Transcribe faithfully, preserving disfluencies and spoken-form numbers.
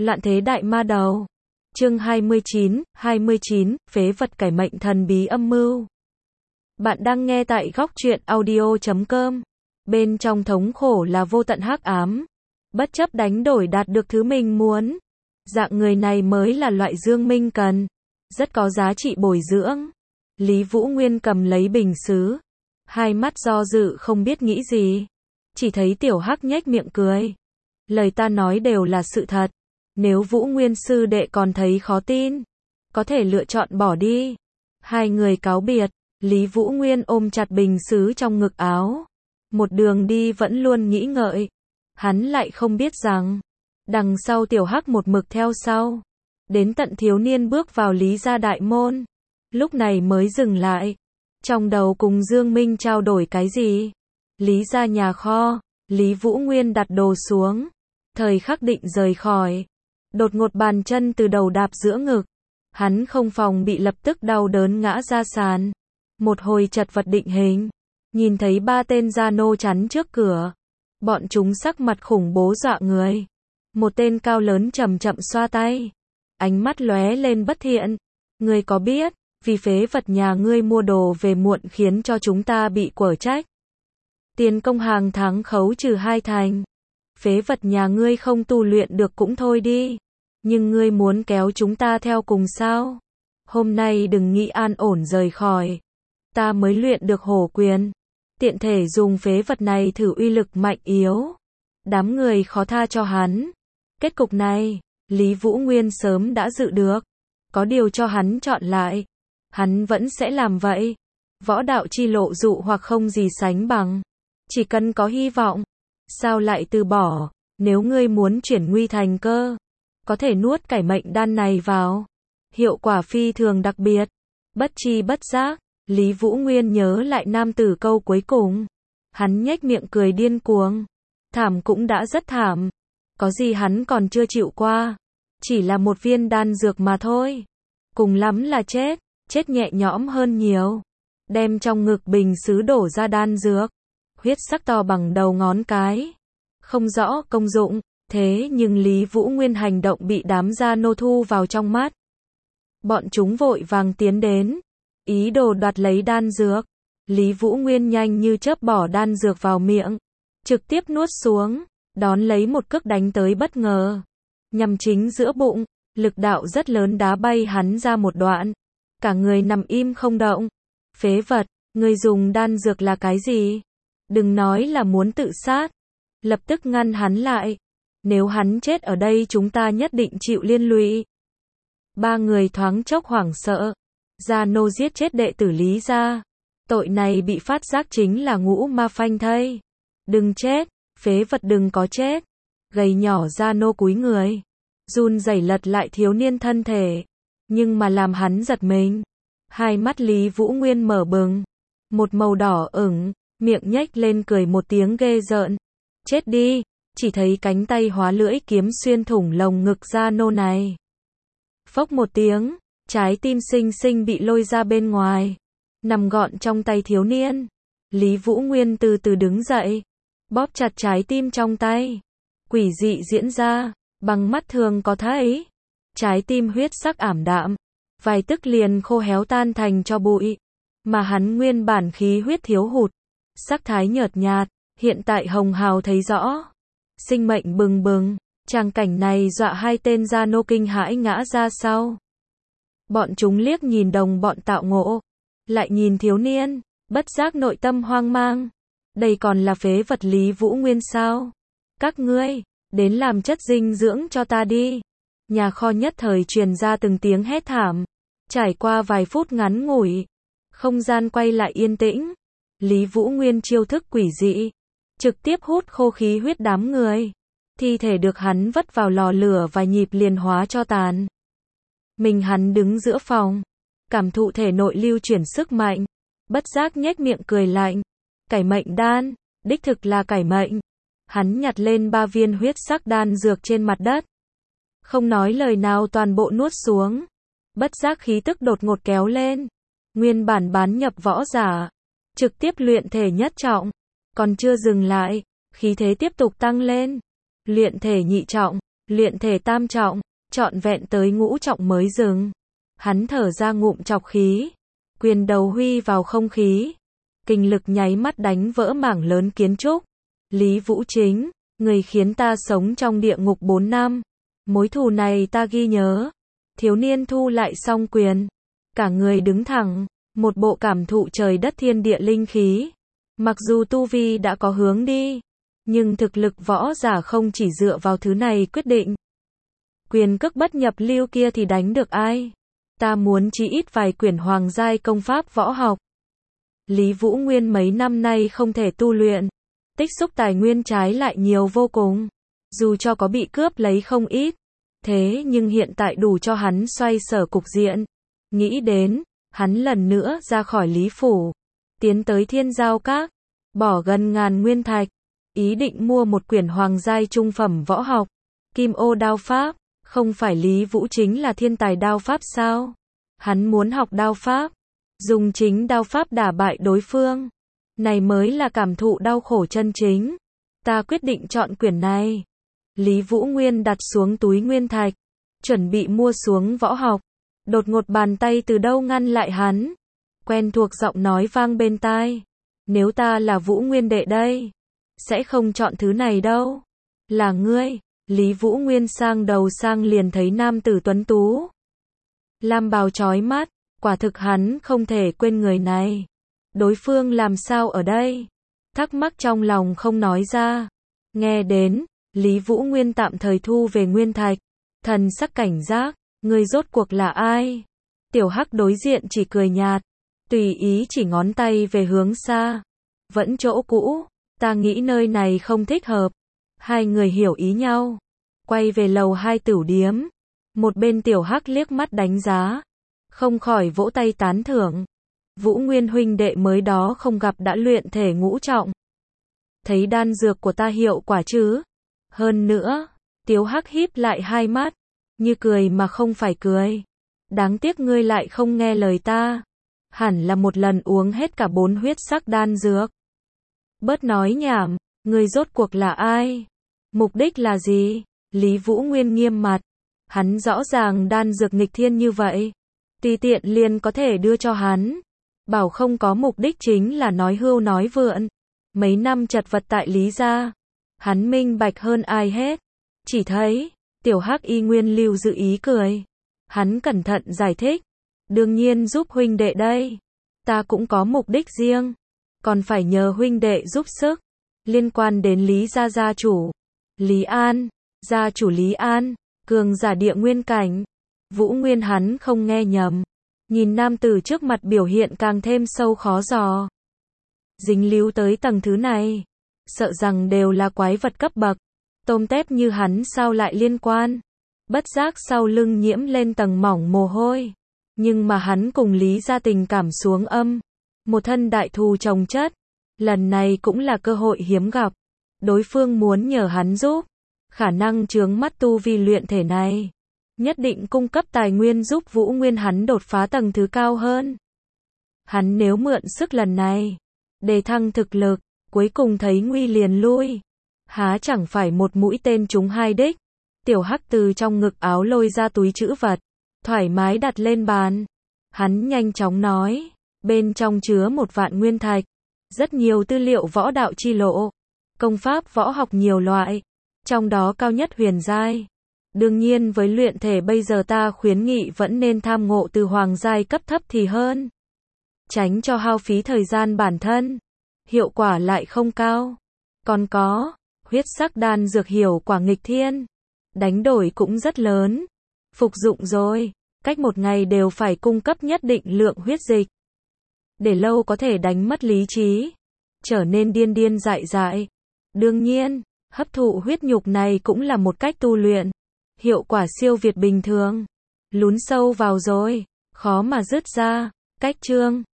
Loạn thế đại ma đầu. Chương hai mươi chín, hai mươi chín, phế vật cải mệnh thần bí âm mưu. Bạn đang nghe tại góc truyện audio chấm com. Bên trong thống khổ là vô tận hắc ám. Bất chấp đánh đổi đạt được thứ mình muốn. Dạng người này mới là loại Dương Minh cần. Rất có giá trị bồi dưỡng. Lý Vũ Nguyên cầm lấy bình sứ. Hai mắt do dự không biết nghĩ gì. Chỉ thấy tiểu hắc nhếch miệng cười. Lời ta nói đều là sự thật. Nếu Vũ Nguyên sư đệ còn thấy khó tin, có thể lựa chọn bỏ đi. Hai người cáo biệt, Lý Vũ Nguyên ôm chặt bình sứ trong ngực áo. Một đường đi vẫn luôn nghĩ ngợi. Hắn lại không biết rằng, đằng sau tiểu hắc một mực theo sau. Đến tận thiếu niên bước vào Lý gia đại môn. Lúc này mới dừng lại. Trong đầu cùng Dương Minh trao đổi cái gì? Lý gia nhà kho, Lý Vũ Nguyên đặt đồ xuống. Thời khắc định rời khỏi. Đột ngột bàn chân từ đầu đạp giữa ngực. Hắn không phòng bị lập tức đau đớn ngã ra sàn. Một hồi chật vật định hình. Nhìn thấy ba tên gia nô chắn trước cửa. Bọn chúng sắc mặt khủng bố dọa người. Một tên cao lớn chậm chậm xoa tay. Ánh mắt lóe lên bất thiện. Ngươi có biết, vì phế vật nhà ngươi mua đồ về muộn khiến cho chúng ta bị quở trách. Tiền công hàng tháng khấu trừ hai thành. Phế vật nhà ngươi không tu luyện được cũng thôi đi. Nhưng ngươi muốn kéo chúng ta theo cùng sao? Hôm nay đừng nghĩ an ổn rời khỏi. Ta mới luyện được hổ quyền. Tiện thể dùng phế vật này thử uy lực mạnh yếu. Đám người khó tha cho hắn. Kết cục này, Lý Vũ Nguyên sớm đã dự được. Có điều cho hắn chọn lại. Hắn vẫn sẽ làm vậy. Võ đạo chi lộ dụ hoặc không gì sánh bằng. Chỉ cần có hy vọng. Sao lại từ bỏ? Nếu ngươi muốn chuyển nguy thành cơ, có thể nuốt cải mệnh đan này vào. Hiệu quả phi thường đặc biệt. Bất chi bất giác, Lý Vũ Nguyên nhớ lại nam tử câu cuối cùng. Hắn nhếch miệng cười điên cuồng. Thảm cũng đã rất thảm. Có gì hắn còn chưa chịu qua. Chỉ là một viên đan dược mà thôi. Cùng lắm là chết, chết nhẹ nhõm hơn nhiều. Đem trong ngực bình sứ đổ ra đan dược. Huyết sắc to bằng đầu ngón cái. Không rõ công dụng, thế nhưng Lý Vũ Nguyên hành động bị đám gia nô thu vào trong mắt. Bọn chúng vội vàng tiến đến, ý đồ đoạt lấy đan dược. Lý Vũ Nguyên nhanh như chớp bỏ đan dược vào miệng, trực tiếp nuốt xuống, đón lấy một cước đánh tới bất ngờ. Nhằm chính giữa bụng, lực đạo rất lớn đá bay hắn ra một đoạn. Cả người nằm im không động. Phế vật, ngươi dùng đan dược là cái gì? Đừng nói là muốn tự sát. Lập tức ngăn hắn lại. Nếu hắn chết ở đây chúng ta nhất định chịu liên lụy. Ba người thoáng chốc hoảng sợ. Gia nô giết chết đệ tử Lý gia. Tội này bị phát giác chính là ngũ ma phanh thây. Đừng chết, phế vật đừng có chết. Gầy nhỏ gia nô cúi người. Run rẩy lật lại thiếu niên thân thể. Nhưng mà làm hắn giật mình. Hai mắt Lý Vũ Nguyên mở bừng. Một màu đỏ ửng. Miệng nhếch lên cười một tiếng ghê rợn. Chết đi, chỉ thấy cánh tay hóa lưỡi kiếm xuyên thủng lồng ngực gia nô này. Phốc một tiếng, trái tim xinh xinh bị lôi ra bên ngoài. Nằm gọn trong tay thiếu niên. Lý Vũ Nguyên từ từ đứng dậy. Bóp chặt trái tim trong tay. Quỷ dị diễn ra, bằng mắt thường có thấy. Trái tim huyết sắc ảm đạm. Vài tức liền khô héo tan thành cho bụi. Mà hắn nguyên bản khí huyết thiếu hụt. Sắc thái nhợt nhạt, hiện tại hồng hào thấy rõ. Sinh mệnh bừng bừng, tràng cảnh này dọa hai tên gia nô kinh hãi ngã ra sau. Bọn chúng liếc nhìn đồng bọn tạo ngộ, lại nhìn thiếu niên, bất giác nội tâm hoang mang. Đây còn là phế vật Lý Vũ Nguyên sao? Các ngươi, đến làm chất dinh dưỡng cho ta đi. Nhà kho nhất thời truyền ra từng tiếng hét thảm. Trải qua vài phút ngắn ngủi, không gian quay lại yên tĩnh. Lý Vũ Nguyên chiêu thức quỷ dị, trực tiếp hút khô khí huyết đám người. Thi thể được hắn vất vào lò lửa vài nhịp liền hóa cho tàn. Mình hắn đứng giữa phòng, cảm thụ thể nội lưu chuyển sức mạnh, bất giác nhếch miệng cười lạnh. Cải mệnh đan, đích thực là cải mệnh. Hắn nhặt lên ba viên huyết sắc đan dược trên mặt đất. Không nói lời nào toàn bộ nuốt xuống. Bất giác khí tức đột ngột kéo lên. Nguyên bản bán nhập võ giả. Trực tiếp luyện thể nhất trọng. Còn chưa dừng lại, khí thế tiếp tục tăng lên. Luyện thể nhị trọng, luyện thể tam trọng, trọn vẹn tới ngũ trọng mới dừng. Hắn thở ra ngụm trọc khí, quyền đầu huy vào không khí, kinh lực nháy mắt đánh vỡ mảng lớn kiến trúc. Lý Vũ Chính, người khiến ta sống trong địa ngục bốn năm, mối thù này ta ghi nhớ. Thiếu niên thu lại xong quyền, cả người đứng thẳng, một bộ cảm thụ trời đất thiên địa linh khí. Mặc dù tu vi đã có hướng đi, nhưng thực lực võ giả không chỉ dựa vào thứ này quyết định. Quyền cước bất nhập lưu kia thì đánh được ai? Ta muốn chí ít vài quyển hoàng giai công pháp võ học. Lý Vũ Nguyên mấy năm nay không thể tu luyện, tích xúc tài nguyên trái lại nhiều vô cùng. Dù cho có bị cướp lấy không ít, thế nhưng hiện tại đủ cho hắn xoay sở cục diện. Nghĩ đến, hắn lần nữa ra khỏi Lý Phủ, tiến tới Thiên Giao Các, bỏ gần ngàn nguyên thạch, ý định mua một quyển hoàng giai trung phẩm võ học, Kim Ô đao pháp. Không phải Lý Vũ Chính là thiên tài đao pháp sao? Hắn muốn học đao pháp, dùng chính đao pháp đả bại đối phương. Này mới là cảm thụ đau khổ chân chính. Ta quyết định chọn quyển này. Lý Vũ Nguyên đặt xuống túi nguyên thạch, chuẩn bị mua xuống võ học. Đột ngột bàn tay từ đâu ngăn lại hắn. Quen thuộc giọng nói vang bên tai. Nếu ta là Vũ Nguyên đệ đây, sẽ không chọn thứ này đâu. Là ngươi. Lý Vũ Nguyên sang đầu sang liền thấy nam tử tuấn tú, lam bào chói mắt, quả thực hắn không thể quên người này. Đối phương làm sao ở đây? Thắc mắc trong lòng không nói ra. Nghe đến, Lý Vũ Nguyên tạm thời thu về nguyên thạch, thần sắc cảnh giác, người rốt cuộc là ai? Tiểu Hắc đối diện chỉ cười nhạt, tùy ý chỉ ngón tay về hướng xa. Vẫn chỗ cũ, ta nghĩ nơi này không thích hợp. Hai người hiểu ý nhau, quay về lầu hai tửu điếm. Một bên Tiểu Hắc liếc mắt đánh giá, không khỏi vỗ tay tán thưởng. Vũ Nguyên huynh đệ mới đó không gặp đã luyện thể ngũ trọng. Thấy đan dược của ta hiệu quả chứ? Hơn nữa, Tiểu Hắc híp lại hai mắt, như cười mà không phải cười. Đáng tiếc ngươi lại không nghe lời ta. Hẳn là một lần uống hết cả bốn huyết sắc đan dược. Bớt nói nhảm, ngươi rốt cuộc là ai? Mục đích là gì? Lý Vũ Nguyên nghiêm mặt. Hắn rõ ràng đan dược nghịch thiên như vậy, tùy tiện liền có thể đưa cho hắn. Bảo không có mục đích chính là nói hưu nói vượn. Mấy năm chật vật tại Lý gia, hắn minh bạch hơn ai hết. Chỉ thấy, Tiểu Hắc y nguyên lưu giữ ý cười. Hắn cẩn thận giải thích. Đương nhiên giúp huynh đệ đây. Ta cũng có mục đích riêng. Còn phải nhờ huynh đệ giúp sức. Liên quan đến Lý gia gia chủ Lý An, gia chủ Lý An, cường giả địa nguyên cảnh. Vũ Nguyên hắn không nghe nhầm. Nhìn nam tử trước mặt biểu hiện càng thêm sâu khó dò. Dính líu tới tầng thứ này, sợ rằng đều là quái vật cấp bậc. Tôm tép như hắn sao lại liên quan? Bất giác sau lưng nhiễm lên tầng mỏng mồ hôi. Nhưng mà hắn cùng Lý gia tình cảm xuống âm. Một thân đại thù chồng chất. Lần này cũng là cơ hội hiếm gặp. Đối phương muốn nhờ hắn giúp. Khả năng chướng mắt tu vi luyện thể này. Nhất định cung cấp tài nguyên giúp Vũ Nguyên hắn đột phá tầng thứ cao hơn. Hắn nếu mượn sức lần này, đề thăng thực lực, cuối cùng thấy nguy liền lui. Há chẳng phải một mũi tên trúng hai đích. Tiểu Hắc từ trong ngực áo lôi ra túi trữ vật, thoải mái đặt lên bàn. Hắn nhanh chóng nói, bên trong chứa một vạn nguyên thạch, rất nhiều tư liệu võ đạo chi lộ, công pháp võ học nhiều loại, trong đó cao nhất huyền giai. Đương nhiên với luyện thể bây giờ ta khuyến nghị vẫn nên tham ngộ từ hoàng giai cấp thấp thì hơn. Tránh cho hao phí thời gian bản thân, hiệu quả lại không cao. Còn có, huyết sắc đan dược hiệu quả nghịch thiên, đánh đổi cũng rất lớn. Phục dụng rồi, cách một ngày đều phải cung cấp nhất định lượng huyết dịch. Để lâu có thể đánh mất lý trí, trở nên điên điên dại dại. Đương nhiên, hấp thụ huyết nhục này cũng là một cách tu luyện. Hiệu quả siêu việt bình thường. Lún sâu vào rồi, khó mà dứt ra. Cách chương